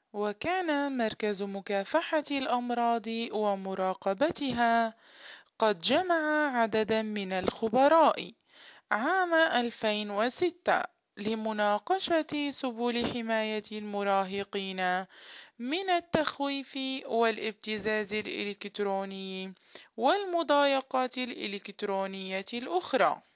وكان مركز مكافحة الأمراض ومراقبتها قد جمع عددا من الخبراء عام 2006 لمناقشة سبل حماية المراهقين من التخويف والابتزاز الإلكتروني والمضايقات الإلكترونية الأخرى.